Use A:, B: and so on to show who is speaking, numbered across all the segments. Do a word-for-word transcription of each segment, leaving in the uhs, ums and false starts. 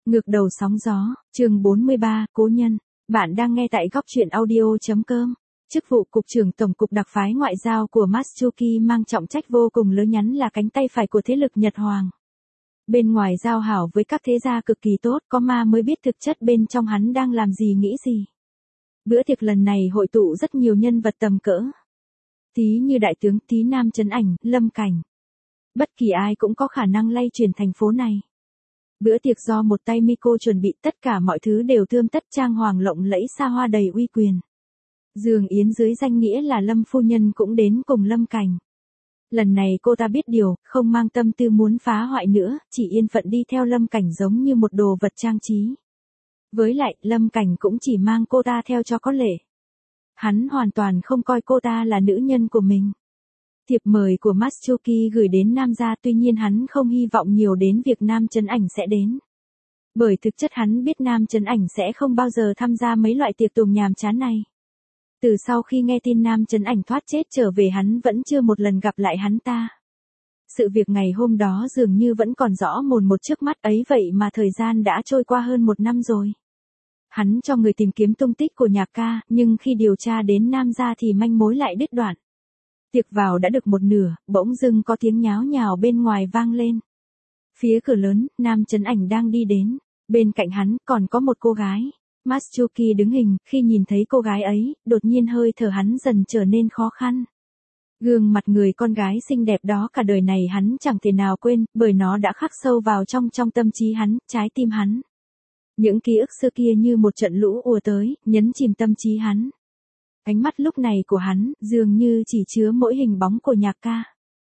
A: Ngược đầu sóng gió, chương bốn mươi ba, Cố nhân. Bạn đang nghe tại góc truyện audio.com. Chức vụ Cục trưởng Tổng cục Đặc phái Ngoại giao của Matsuki mang trọng trách vô cùng lớn, nhắn là cánh tay phải của thế lực Nhật Hoàng. Bên ngoài giao hảo với các thế gia cực kỳ tốt, có ma mới biết thực chất bên trong hắn đang làm gì nghĩ gì. Bữa tiệc lần này hội tụ rất nhiều nhân vật tầm cỡ. Tí như đại tướng Tí Nam Chấn Ảnh, Lâm Cảnh. Bất kỳ ai cũng có khả năng lay chuyển thành phố này. Bữa tiệc do một tay Miko chuẩn bị, tất cả mọi thứ đều tươm tất trang hoàng lộng lẫy xa hoa đầy uy quyền. Dương Yến dưới danh nghĩa là Lâm phu nhân cũng đến cùng Lâm Cảnh. Lần này cô ta biết điều, không mang tâm tư muốn phá hoại nữa, chỉ yên phận đi theo Lâm Cảnh giống như một đồ vật trang trí. Với lại, Lâm Cảnh cũng chỉ mang cô ta theo cho có lệ. Hắn hoàn toàn không coi cô ta là nữ nhân của mình. Thiệp mời của Matsuki gửi đến Nam gia, tuy nhiên hắn không hy vọng nhiều đến việc Nam Chấn Ảnh sẽ đến. Bởi thực chất hắn biết Nam Chấn Ảnh sẽ không bao giờ tham gia mấy loại tiệc tùng nhàm chán này. Từ sau khi nghe tin Nam Chấn Ảnh thoát chết trở về, hắn vẫn chưa một lần gặp lại hắn ta. Sự việc ngày hôm đó dường như vẫn còn rõ mồn một trước mắt ấy, vậy mà thời gian đã trôi qua hơn một năm rồi. Hắn cho người tìm kiếm tung tích của Nhạc ca, nhưng khi điều tra đến Nam gia thì manh mối lại đứt đoạn. Tiệc vào đã được một nửa, bỗng dưng có tiếng nháo nhào bên ngoài vang lên. Phía cửa lớn, Nam Chấn Ảnh đang đi đến. Bên cạnh hắn còn có một cô gái. Matsuki đứng hình, khi nhìn thấy cô gái ấy, đột nhiên hơi thở hắn dần trở nên khó khăn. Gương mặt người con gái xinh đẹp đó cả đời này hắn chẳng thể nào quên, bởi nó đã khắc sâu vào trong trong tâm trí hắn, trái tim hắn. Những ký ức xưa kia như một trận lũ ùa tới, nhấn chìm tâm trí hắn. Ánh mắt lúc này của hắn, dường như chỉ chứa mỗi hình bóng của Nhạc ca.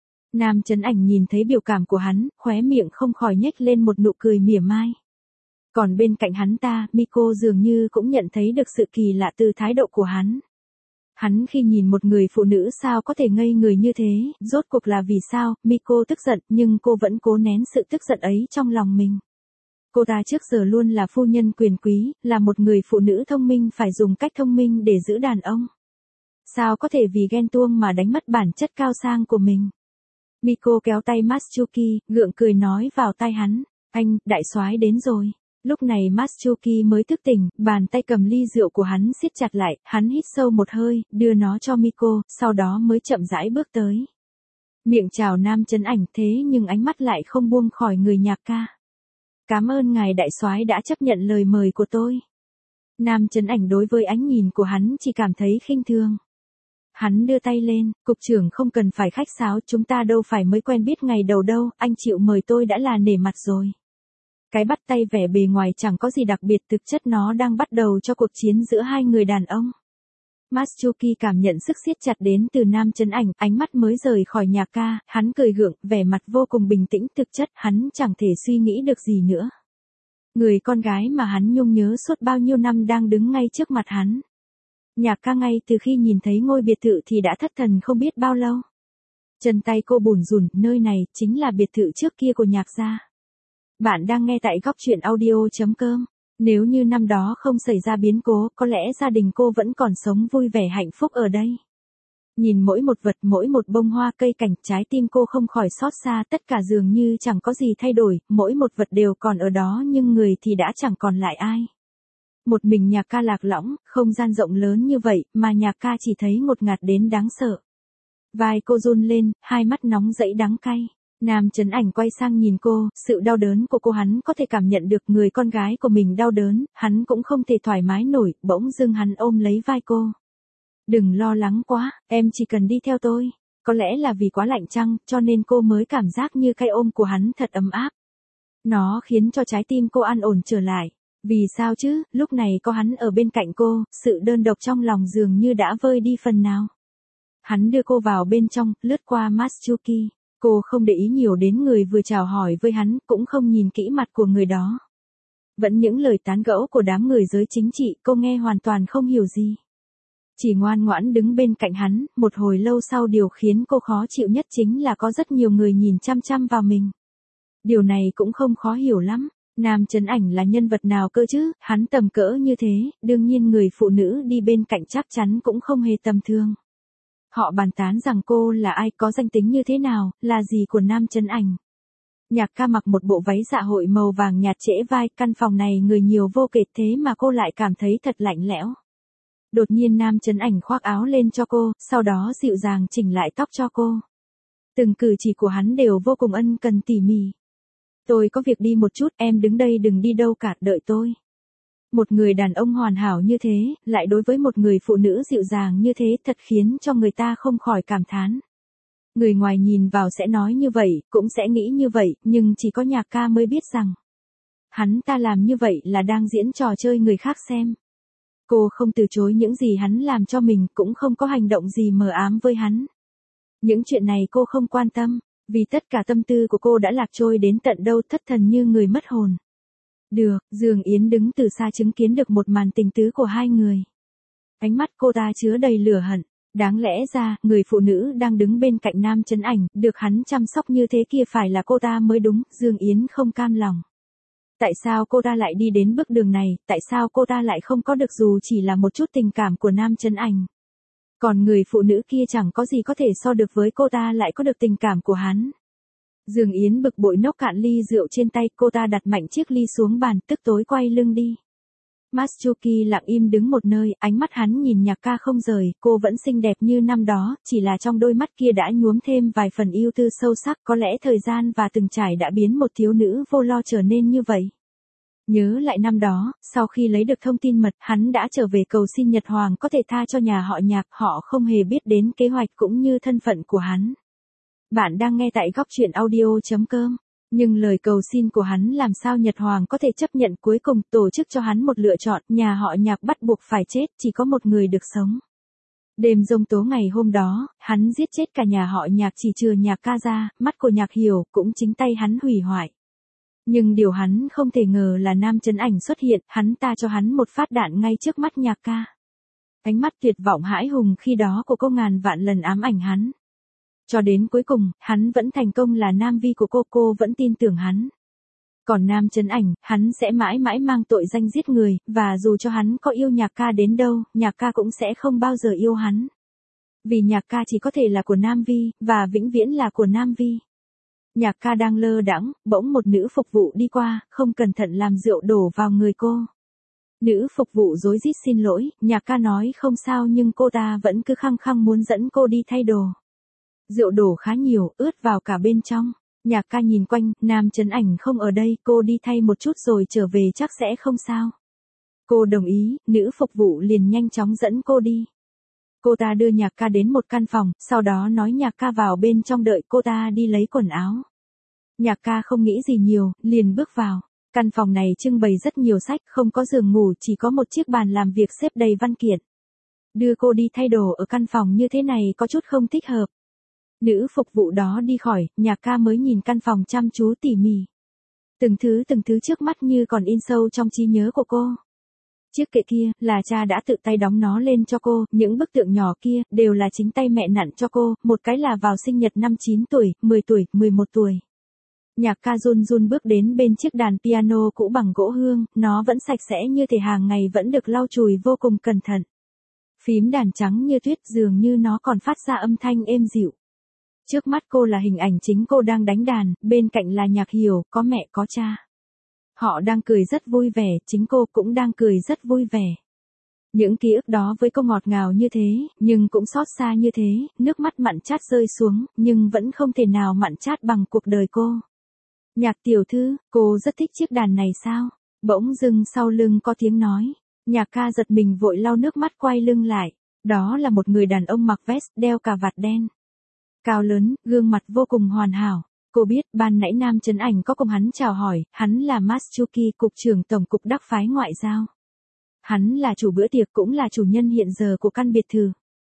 A: Nam Chấn Ảnh nhìn thấy biểu cảm của hắn, khóe miệng không khỏi nhếch lên một nụ cười mỉa mai. Còn bên cạnh hắn ta, Miko dường như cũng nhận thấy được sự kỳ lạ từ thái độ của hắn. Hắn khi nhìn một người phụ nữ sao có thể ngây người như thế, rốt cuộc là vì sao, Miko tức giận, nhưng cô vẫn cố nén sự tức giận ấy trong lòng mình. Cô ta trước giờ luôn là phu nhân quyền quý, là một người phụ nữ thông minh, phải dùng cách thông minh để giữ đàn ông. Sao có thể vì ghen tuông mà đánh mất bản chất cao sang của mình. Miko kéo tay Matsuki, gượng cười nói vào tai hắn, anh, đại soái đến rồi. Lúc này Matsuki mới thức tỉnh, bàn tay cầm ly rượu của hắn siết chặt lại, hắn hít sâu một hơi, đưa nó cho Miko, sau đó mới chậm rãi bước tới. Miệng chào Nam Chấn Ảnh, thế nhưng ánh mắt lại không buông khỏi người Nhạc ca. Cảm ơn ngài đại soái đã chấp nhận lời mời của tôi. Nam Chấn Ảnh đối với ánh nhìn của hắn chỉ cảm thấy khinh thường. Hắn đưa tay lên, cục trưởng không cần phải khách sáo, chúng ta đâu phải mới quen biết ngày đầu đâu, anh chịu mời tôi đã là nể mặt rồi. Cái bắt tay vẻ bề ngoài chẳng có gì đặc biệt, thực chất nó đang bắt đầu cho cuộc chiến giữa hai người đàn ông. Matsuki cảm nhận sức siết chặt đến từ Nam Chấn Ảnh, ánh mắt mới rời khỏi Nhạc ca, hắn cười gượng, vẻ mặt vô cùng bình tĩnh, thực chất hắn chẳng thể suy nghĩ được gì nữa. Người con gái mà hắn nhung nhớ suốt bao nhiêu năm đang đứng ngay trước mặt hắn. Nhạc ca ngay từ khi nhìn thấy ngôi biệt thự thì đã thất thần không biết bao lâu. Chân tay cô bủn rủn, nơi này chính là biệt thự trước kia của Nhạc gia. Bạn đang nghe tại góc truyện audio.com. Nếu như năm đó không xảy ra biến cố, có lẽ gia đình cô vẫn còn sống vui vẻ hạnh phúc ở đây. Nhìn mỗi một vật, mỗi một bông hoa cây cảnh, trái tim cô không khỏi xót xa, tất cả dường như chẳng có gì thay đổi, mỗi một vật đều còn ở đó nhưng người thì đã chẳng còn lại ai. Một mình Nhạc ca lạc lõng, không gian rộng lớn như vậy, mà Nhạc ca chỉ thấy ngột ngạt đến đáng sợ. Vai cô run lên, hai mắt nóng rẫy đắng cay. Nam Chấn Ảnh quay sang nhìn cô, sự đau đớn của cô hắn có thể cảm nhận được, người con gái của mình đau đớn, hắn cũng không thể thoải mái nổi, bỗng dưng hắn ôm lấy vai cô. Đừng lo lắng quá, em chỉ cần đi theo tôi. Có lẽ là vì quá lạnh chăng, cho nên cô mới cảm giác như cái ôm của hắn thật ấm áp. Nó khiến cho trái tim cô an ổn trở lại. Vì sao chứ, lúc này có hắn ở bên cạnh cô, sự đơn độc trong lòng dường như đã vơi đi phần nào. Hắn đưa cô vào bên trong, lướt qua Matsuki. Cô không để ý nhiều đến người vừa chào hỏi với hắn, cũng không nhìn kỹ mặt của người đó. Vẫn những lời tán gẫu của đám người giới chính trị, cô nghe hoàn toàn không hiểu gì. Chỉ ngoan ngoãn đứng bên cạnh hắn, một hồi lâu sau điều khiến cô khó chịu nhất chính là có rất nhiều người nhìn chăm chăm vào mình. Điều này cũng không khó hiểu lắm. Nam Chấn Ảnh là nhân vật nào cơ chứ, hắn tầm cỡ như thế, đương nhiên người phụ nữ đi bên cạnh chắc chắn cũng không hề tầm thường. Họ bàn tán rằng cô là ai, có danh tính như thế nào, là gì của Nam Chấn Ảnh. Nhạc ca mặc một bộ váy dạ hội màu vàng nhạt trễ vai, căn phòng này người nhiều vô kể thế mà cô lại cảm thấy thật lạnh lẽo. Đột nhiên Nam Chấn Ảnh khoác áo lên cho cô, sau đó dịu dàng chỉnh lại tóc cho cô. Từng cử chỉ của hắn đều vô cùng ân cần tỉ mỉ. Tôi có việc đi một chút, em đứng đây đừng đi đâu cả, đợi tôi. Một người đàn ông hoàn hảo như thế, lại đối với một người phụ nữ dịu dàng như thế thật khiến cho người ta không khỏi cảm thán. Người ngoài nhìn vào sẽ nói như vậy, cũng sẽ nghĩ như vậy, nhưng chỉ có Nhạc ca mới biết rằng hắn ta làm như vậy là đang diễn trò chơi người khác xem. Cô không từ chối những gì hắn làm cho mình, cũng không có hành động gì mờ ám với hắn. Những chuyện này cô không quan tâm, vì tất cả tâm tư của cô đã lạc trôi đến tận đâu, thất thần như người mất hồn. Được, Dương Yến đứng từ xa chứng kiến được một màn tình tứ của hai người. Ánh mắt cô ta chứa đầy lửa hận. Đáng lẽ ra, người phụ nữ đang đứng bên cạnh Nam Chấn Ảnh, được hắn chăm sóc như thế kia phải là cô ta mới đúng, Dương Yến không cam lòng. Tại sao cô ta lại đi đến bước đường này, tại sao cô ta lại không có được dù chỉ là một chút tình cảm của Nam Chấn Ảnh. Còn người phụ nữ kia chẳng có gì có thể so được với cô ta lại có được tình cảm của hắn. Dương Yến bực bội nốc cạn ly rượu trên tay, cô ta đặt mạnh chiếc ly xuống bàn, tức tối quay lưng đi. Matsuki lặng im đứng một nơi, ánh mắt hắn nhìn Nhạc ca không rời, cô vẫn xinh đẹp như năm đó, chỉ là trong đôi mắt kia đã nhuốm thêm vài phần yêu tư sâu sắc, có lẽ thời gian và từng trải đã biến một thiếu nữ vô lo trở nên như vậy. Nhớ lại năm đó, sau khi lấy được thông tin mật, hắn đã trở về cầu xin Nhật Hoàng có thể tha cho nhà họ Nhạc, họ không hề biết đến kế hoạch cũng như thân phận của hắn. Bạn đang nghe tại góc truyện audio chấm com. Nhưng lời cầu xin của hắn làm sao Nhật Hoàng có thể chấp nhận, cuối cùng tổ chức cho hắn một lựa chọn, nhà họ Nhạc bắt buộc phải chết, chỉ có một người được sống. Đêm giông tố ngày hôm đó, hắn giết chết cả nhà họ Nhạc chỉ trừ Nhạc ca ra, mắt của Nhạc Hiểu cũng chính tay hắn hủy hoại. Nhưng điều hắn không thể ngờ là Nam Chấn Ảnh xuất hiện, hắn ta cho hắn một phát đạn ngay trước mắt Nhạc ca. Ánh mắt tuyệt vọng hãi hùng khi đó của cô ngàn vạn lần ám ảnh hắn. Cho đến cuối cùng, hắn vẫn thành công là nam vi của cô, cô vẫn tin tưởng hắn. Còn Nam Chấn Ảnh, hắn sẽ mãi mãi mang tội danh giết người, và dù cho hắn có yêu Nhạc ca đến đâu, Nhạc ca cũng sẽ không bao giờ yêu hắn. Vì Nhạc ca chỉ có thể là của Nam Vi, và vĩnh viễn là của Nam Vi. Nhạc ca đang lơ đãng, bỗng một nữ phục vụ đi qua, không cẩn thận làm rượu đổ vào người cô. Nữ phục vụ rối rít xin lỗi, Nhạc ca nói không sao nhưng cô ta vẫn cứ khăng khăng muốn dẫn cô đi thay đồ. Rượu đổ khá nhiều, ướt vào cả bên trong. Nhạc ca nhìn quanh, Nam Chấn Ảnh không ở đây, cô đi thay một chút rồi trở về chắc sẽ không sao. Cô đồng ý, nữ phục vụ liền nhanh chóng dẫn cô đi. Cô ta đưa Nhạc ca đến một căn phòng, sau đó nói Nhạc ca vào bên trong đợi cô ta đi lấy quần áo. Nhạc ca không nghĩ gì nhiều, liền bước vào. Căn phòng này trưng bày rất nhiều sách, không có giường ngủ, chỉ có một chiếc bàn làm việc xếp đầy văn kiện. Đưa cô đi thay đồ ở căn phòng như thế này có chút không thích hợp. Nữ phục vụ đó đi khỏi, Nhạc ca mới nhìn căn phòng chăm chú tỉ mỉ. Từng thứ từng thứ trước mắt như còn in sâu trong trí nhớ của cô. Chiếc kệ kia, là cha đã tự tay đóng nó lên cho cô, những bức tượng nhỏ kia, đều là chính tay mẹ nặn cho cô, một cái là vào sinh nhật năm chín tuổi, mười tuổi, mười một tuổi. Nhạc ca run run bước đến bên chiếc đàn piano cũ bằng gỗ hương, nó vẫn sạch sẽ như thể hàng ngày vẫn được lau chùi vô cùng cẩn thận. Phím đàn trắng như tuyết dường như nó còn phát ra âm thanh êm dịu. Trước mắt cô là hình ảnh chính cô đang đánh đàn, bên cạnh là Nhạc Hiểu, có mẹ có cha. Họ đang cười rất vui vẻ, chính cô cũng đang cười rất vui vẻ. Những ký ức đó với cô ngọt ngào như thế, nhưng cũng xót xa như thế, nước mắt mặn chát rơi xuống, nhưng vẫn không thể nào mặn chát bằng cuộc đời cô. Nhạc tiểu thư, cô rất thích chiếc đàn này sao? Bỗng dưng sau lưng có tiếng nói. Nhạc ca giật mình vội lau nước mắt quay lưng lại. Đó là một người đàn ông mặc vest, đeo cà vạt đen. Cao lớn, gương mặt vô cùng hoàn hảo. Cô biết, ban nãy Nam Chấn Ảnh có cùng hắn chào hỏi, hắn là Matsuki, cục trưởng tổng cục đặc phái ngoại giao. Hắn là chủ bữa tiệc cũng là chủ nhân hiện giờ của căn biệt thự.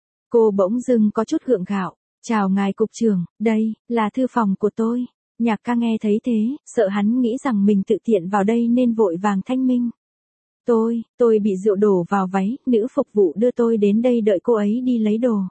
A: Cô bỗng dưng có chút gượng gạo. Chào ngài cục trưởng, đây, là thư phòng của tôi. Nhạc ca nghe thấy thế, sợ hắn nghĩ rằng mình tự tiện vào đây nên vội vàng thanh minh. Tôi, tôi bị rượu đổ vào váy, nữ phục vụ đưa tôi đến đây đợi cô ấy đi lấy đồ.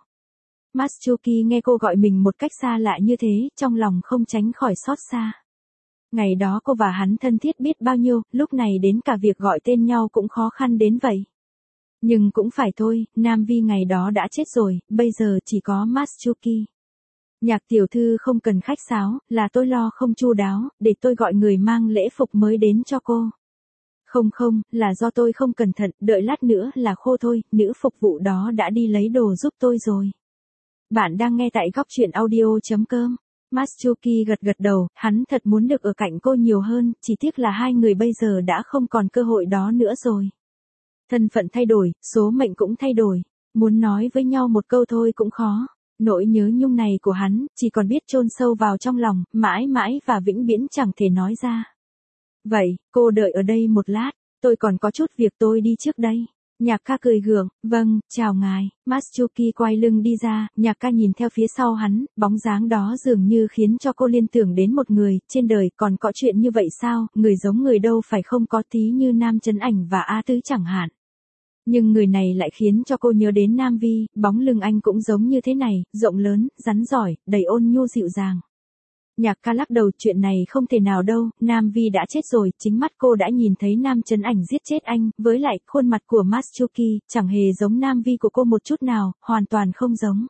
A: Matsuki nghe cô gọi mình một cách xa lạ như thế, trong lòng không tránh khỏi xót xa. Ngày đó cô và hắn thân thiết biết bao nhiêu, lúc này đến cả việc gọi tên nhau cũng khó khăn đến vậy. Nhưng cũng phải thôi, Nam Vi ngày đó đã chết rồi, bây giờ chỉ có Matsuki. Nhạc tiểu thư không cần khách sáo, là tôi lo không chu đáo, để tôi gọi người mang lễ phục mới đến cho cô. Không không, là do tôi không cẩn thận, đợi lát nữa là khô thôi, nữ phục vụ đó đã đi lấy đồ giúp tôi rồi. Bạn đang nghe tại góc truyện audio.com. Matsuki gật gật đầu, hắn thật muốn được ở cạnh cô nhiều hơn, chỉ tiếc là hai người bây giờ đã không còn cơ hội đó nữa rồi. Thân phận thay đổi, số mệnh cũng thay đổi, muốn nói với nhau một câu thôi cũng khó. Nỗi nhớ nhung này của hắn, chỉ còn biết chôn sâu vào trong lòng, mãi mãi và vĩnh viễn chẳng thể nói ra. Vậy, cô đợi ở đây một lát, tôi còn có chút việc tôi đi trước đây. Nhạc ca cười gượng, vâng, chào ngài. Matsuki quay lưng đi ra, nhạc ca nhìn theo phía sau hắn, bóng dáng đó dường như khiến cho cô liên tưởng đến một người, trên đời còn có chuyện như vậy sao, người giống người đâu phải không có tí như Nam Chấn Ảnh và A Tứ chẳng hạn. Nhưng người này lại khiến cho cô nhớ đến Nam Vi, bóng lưng anh cũng giống như thế này, rộng lớn, rắn giỏi, đầy ôn nhu dịu dàng. Nhạc ca lắc đầu, chuyện này không thể nào đâu, Nam Vi đã chết rồi, chính mắt cô đã nhìn thấy Nam Chấn Ảnh giết chết anh, với lại, khuôn mặt của Matsuki, chẳng hề giống Nam Vi của cô một chút nào, hoàn toàn không giống.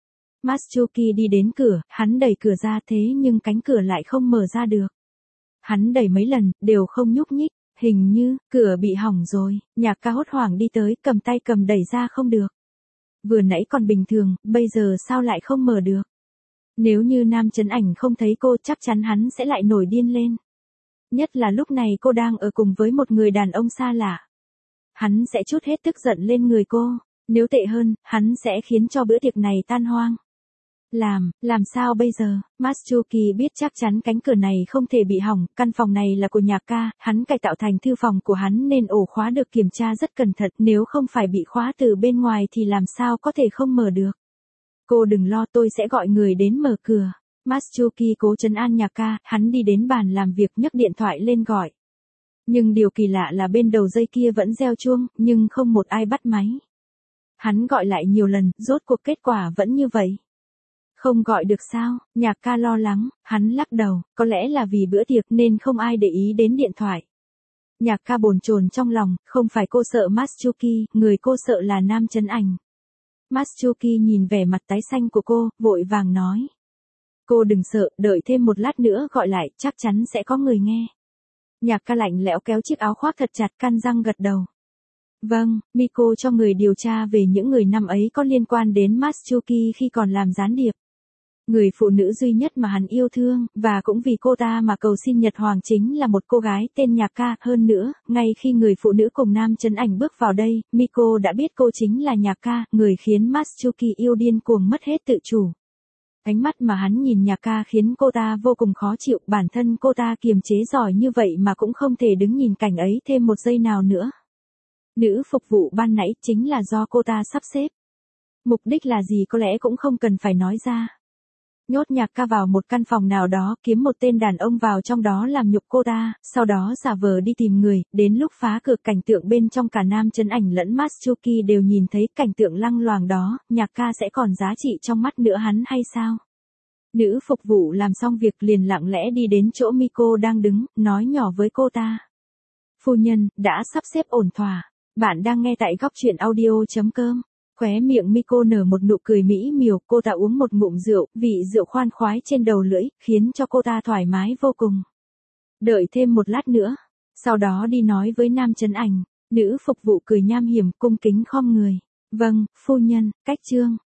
A: Matsuki đi đến cửa, hắn đẩy cửa ra thế nhưng cánh cửa lại không mở ra được. Hắn đẩy mấy lần, đều không nhúc nhích, hình như, cửa bị hỏng rồi, nhạc ca hốt hoảng đi tới, cầm tay cầm đẩy ra không được. Vừa nãy còn bình thường, bây giờ sao lại không mở được? Nếu như Nam Chấn Ảnh không thấy cô chắc chắn hắn sẽ lại nổi điên lên. Nhất là lúc này cô đang ở cùng với một người đàn ông xa lạ. Hắn sẽ trút hết tức giận lên người cô, nếu tệ hơn, hắn sẽ khiến cho bữa tiệc này tan hoang. Làm, làm sao bây giờ? Matsuki biết chắc chắn cánh cửa này không thể bị hỏng, căn phòng này là của nhạc ca, hắn cải tạo thành thư phòng của hắn nên ổ khóa được kiểm tra rất cẩn thận, nếu không phải bị khóa từ bên ngoài thì làm sao có thể không mở được. Cô đừng lo, tôi sẽ gọi người đến mở cửa. Matsuki cố trấn an nhạc ca, hắn đi đến bàn làm việc nhấc điện thoại lên gọi. Nhưng điều kỳ lạ là bên đầu dây kia vẫn reo chuông, nhưng không một ai bắt máy. Hắn gọi lại nhiều lần, rốt cuộc kết quả vẫn như vậy. Không gọi được sao? Nhạc ca lo lắng, hắn lắc đầu, có lẽ là vì bữa tiệc nên không ai để ý đến điện thoại. Nhạc ca bồn chồn trong lòng, không phải cô sợ Matsuki, người cô sợ là Nam Chấn Ảnh. Matsuki nhìn vẻ mặt tái xanh của cô, vội vàng nói. Cô đừng sợ, đợi thêm một lát nữa gọi lại, chắc chắn sẽ có người nghe. Nhạc ca lạnh lẽo kéo chiếc áo khoác thật chặt, căn răng gật đầu. Vâng, Miko cho người điều tra về những người năm ấy có liên quan đến Matsuki khi còn làm gián điệp. Người phụ nữ duy nhất mà hắn yêu thương, và cũng vì cô ta mà cầu xin Nhật Hoàng chính là một cô gái tên Nhạc ca. Hơn nữa, ngay khi người phụ nữ cùng Nam Chấn Ảnh bước vào đây, Miko đã biết cô chính là Nhạc ca, người khiến Matsuki yêu điên cuồng mất hết tự chủ. Ánh mắt mà hắn nhìn Nhạc ca khiến cô ta vô cùng khó chịu, bản thân cô ta kiềm chế giỏi như vậy mà cũng không thể đứng nhìn cảnh ấy thêm một giây nào nữa. Nữ phục vụ ban nãy chính là do cô ta sắp xếp. Mục đích là gì có lẽ cũng không cần phải nói ra. Nhốt Nhạc ca vào một căn phòng nào đó, kiếm một tên đàn ông vào trong đó làm nhục cô ta, sau đó giả vờ đi tìm người, đến lúc phá cửa cảnh tượng bên trong cả Nam Chấn Ảnh lẫn Matsuki đều nhìn thấy cảnh tượng lăng loàng đó, Nhạc ca sẽ còn giá trị trong mắt nữa hắn hay sao? Nữ phục vụ làm xong việc liền lặng lẽ đi đến chỗ Miko đang đứng, nói nhỏ với cô ta. Phu nhân, đã sắp xếp ổn thỏa. Bạn đang nghe tại góc truyện audio.com. Khóe miệng Miko nở một nụ cười mỹ miều, cô ta uống một ngụm rượu, vị rượu khoan khoái trên đầu lưỡi, khiến cho cô ta thoải mái vô cùng. Đợi thêm một lát nữa, sau đó đi nói với Nam Chấn Ảnh, nữ phục vụ cười nham hiểm cung kính khom người. Vâng, phu nhân, cách chương.